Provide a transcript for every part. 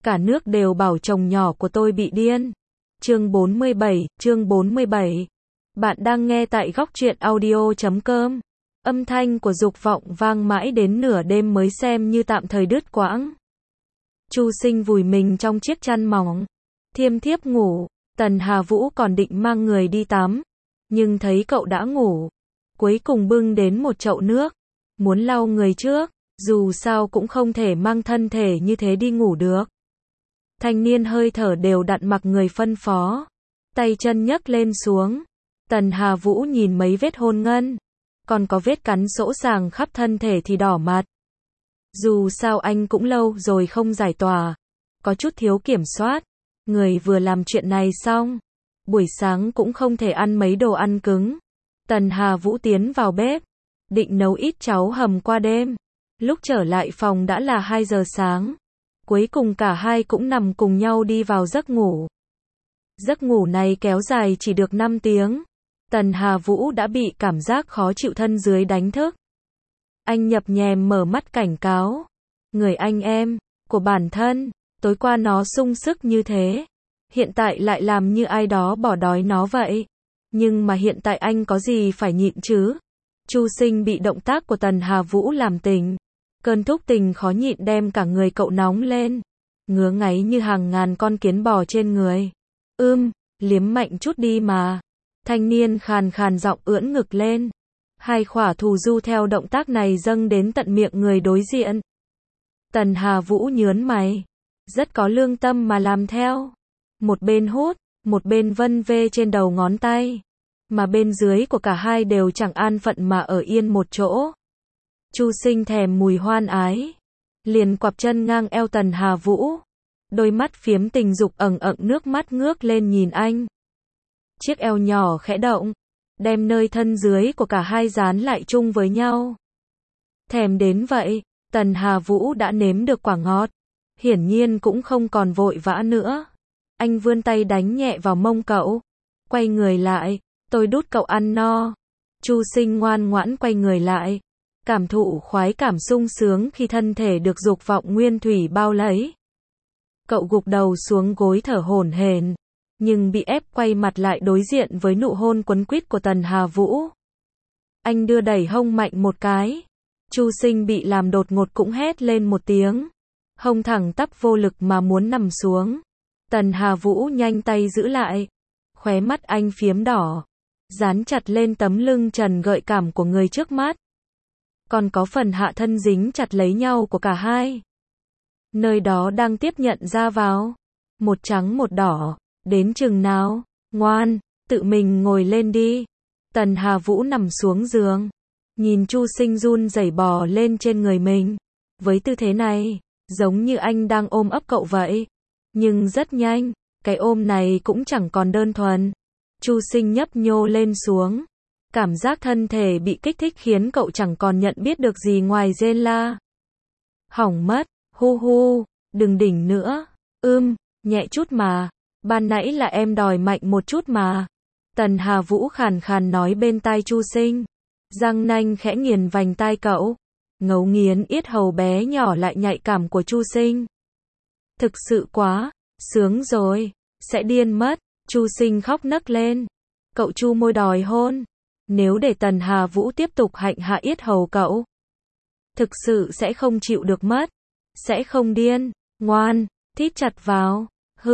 Cả nước đều bảo chồng nhỏ của tôi bị điên. Chương 47. Bạn đang nghe tại góc truyện audio.com. Âm thanh của dục vọng vang mãi đến nửa đêm mới xem như tạm thời đứt quãng. Chu Sinh vùi mình trong chiếc chăn mỏng, thiêm thiếp ngủ. Tần Hà Vũ còn định mang người đi tắm, nhưng thấy cậu đã ngủ. Cuối cùng bưng đến một chậu nước, muốn lau người trước, dù sao cũng không thể mang thân thể như thế đi ngủ được. Thanh niên hơi thở đều đặn mặc người phân phó, tay chân nhấc lên xuống. Tần Hà Vũ nhìn mấy vết hôn ngân, còn có vết cắn sỗ sàng khắp thân thể thì đỏ mặt. Dù sao anh cũng lâu rồi không giải tỏa, có chút thiếu kiểm soát. Người vừa làm chuyện này xong, buổi sáng cũng không thể ăn mấy đồ ăn cứng. Tần Hà Vũ tiến vào bếp, định nấu ít cháo hầm qua đêm. Lúc trở lại phòng đã là 2 giờ sáng. Cuối cùng cả hai cũng nằm cùng nhau đi vào giấc ngủ. Giấc ngủ này kéo dài chỉ được 5 tiếng. Tần Hà Vũ đã bị cảm giác khó chịu thân dưới đánh thức. Anh nhập nhèm mở mắt cảnh cáo. Người anh em của bản thân, tối qua nó sung sức như thế, hiện tại lại làm như ai đó bỏ đói nó vậy. Nhưng mà hiện tại anh có gì phải nhịn chứ? Chu Sinh bị động tác của Tần Hà Vũ làm tỉnh. Cơn thúc tình khó nhịn đem cả người cậu nóng lên, ngứa ngáy như hàng ngàn con kiến bò trên người. Liếm mạnh chút đi mà. Thanh niên khàn khàn giọng ưỡn ngực lên. Hai khỏa thù du theo động tác này dâng đến tận miệng người đối diện. Tần Hà Vũ nhớn mày, rất có lương tâm mà làm theo. Một bên hút, một bên vân vê trên đầu ngón tay. Mà bên dưới của cả hai đều chẳng an phận mà ở yên một chỗ. Chu Sinh thèm mùi hoan ái, liền quặp chân ngang eo Tần Hà Vũ. Đôi mắt phiếm tình dục ẩn ẩn nước mắt ngước lên nhìn anh. Chiếc eo nhỏ khẽ động, đem nơi thân dưới của cả hai dán lại chung với nhau. Thèm đến vậy, Tần Hà Vũ đã nếm được quả ngọt, hiển nhiên cũng không còn vội vã nữa. Anh vươn tay đánh nhẹ vào mông cậu, quay người lại, tôi đút cậu ăn no. Chu Sinh ngoan ngoãn quay người lại, cảm thụ khoái cảm sung sướng khi thân thể được dục vọng nguyên thủy bao lấy. Cậu gục đầu xuống gối thở hổn hển, nhưng bị ép quay mặt lại đối diện với nụ hôn quấn quýt của Tần Hà Vũ. Anh đưa đẩy hông mạnh một cái. Chu Sinh bị làm đột ngột cũng hét lên một tiếng. Hông thẳng tắp vô lực mà muốn nằm xuống. Tần Hà Vũ nhanh tay giữ lại. Khóe mắt anh phiếm đỏ, dán chặt lên tấm lưng trần gợi cảm của người trước mắt. Còn có phần hạ thân dính chặt lấy nhau của cả hai. Nơi đó đang tiếp nhận ra vào. Một trắng một đỏ. Đến chừng nào? Ngoan, tự mình ngồi lên đi. Tần Hà Vũ nằm xuống giường, nhìn Chu Sinh run rẩy bò lên trên người mình. Với tư thế này, giống như anh đang ôm ấp cậu vậy. Nhưng rất nhanh, cái ôm này cũng chẳng còn đơn thuần. Chu Sinh nhấp nhô lên xuống. Cảm giác thân thể bị kích thích khiến cậu chẳng còn nhận biết được gì ngoài rên la. Hỏng mất, hu hu, đừng đỉnh nữa. Nhẹ chút mà. Ban nãy là em đòi mạnh một chút mà. Tần Hà Vũ khàn khàn nói bên tai Chu Sinh. Răng nanh khẽ nghiền vành tai cậu. Ngấu nghiến yết hầu bé nhỏ lại nhạy cảm của Chu Sinh. Thực sự quá, sướng rồi, sẽ điên mất. Chu Sinh khóc nấc lên. Cậu chu môi đòi hôn. Nếu để Tần Hà Vũ tiếp tục hạnh hạ yết hầu cậu, thực sự sẽ không chịu được mất. Sẽ không điên. Ngoan, thít chặt vào.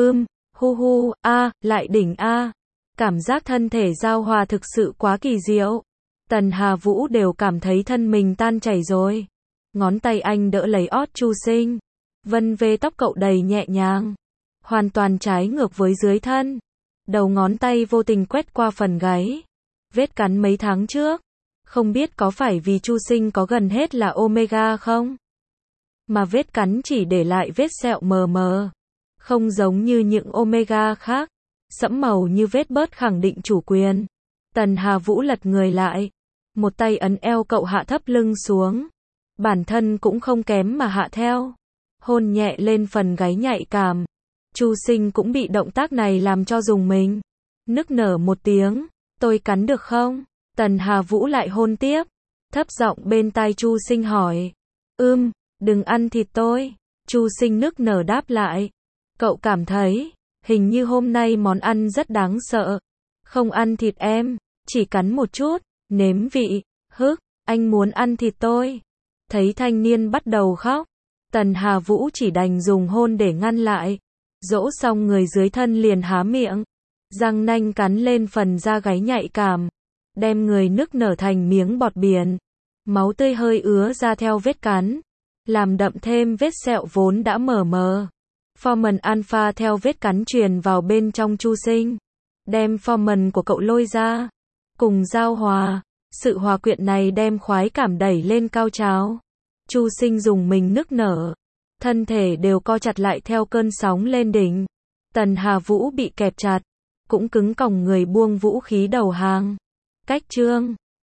Hu hu, lại đỉnh Cảm giác thân thể giao hòa thực sự quá kỳ diệu. Tần Hà Vũ đều cảm thấy thân mình tan chảy rồi. Ngón tay anh đỡ lấy ót Chu Sinh, vân vê tóc cậu đầy nhẹ nhàng, hoàn toàn trái ngược với dưới thân. Đầu ngón tay vô tình quét qua phần gáy. Vết cắn mấy tháng trước. Không biết có phải vì Chu Sinh có gần hết là omega không? Mà vết cắn chỉ để lại vết sẹo mờ mờ. Không giống như những omega khác, sẫm màu như vết bớt khẳng định chủ quyền. Tần Hà Vũ lật người lại, một tay ấn eo cậu hạ thấp lưng xuống. Bản thân cũng không kém mà hạ theo. Hôn nhẹ lên phần gáy nhạy cảm. Chu Sinh cũng bị động tác này làm cho rùng mình. Nức nở một tiếng, tôi cắn được không? Tần Hà Vũ lại hôn tiếp. Thấp giọng bên tai Chu Sinh hỏi. Đừng ăn thịt tôi. Chu Sinh nức nở đáp lại. Cậu cảm thấy, hình như hôm nay món ăn rất đáng sợ. Không ăn thịt em, chỉ cắn một chút, nếm vị, anh muốn ăn thịt tôi. Thấy thanh niên bắt đầu khóc, Tần Hà Vũ chỉ đành dùng hôn để ngăn lại. Dỗ xong người dưới thân liền há miệng, răng nanh cắn lên phần da gáy nhạy cảm, đem người nức nở thành miếng bọt biển. Máu tươi hơi ứa ra theo vết cắn, làm đậm thêm vết sẹo vốn đã mờ mờ. Forman Alpha theo vết cắn truyền vào bên trong Chu Sinh, đem Forman của cậu lôi ra, cùng giao hòa. Sự hòa quyện này đem khoái cảm đẩy lên cao trào. Chu Sinh dùng mình nức nở, thân thể đều co chặt lại theo cơn sóng lên đỉnh. Tần Hà Vũ bị kẹp chặt, cũng cứng còng người buông vũ khí đầu hàng. Cách chương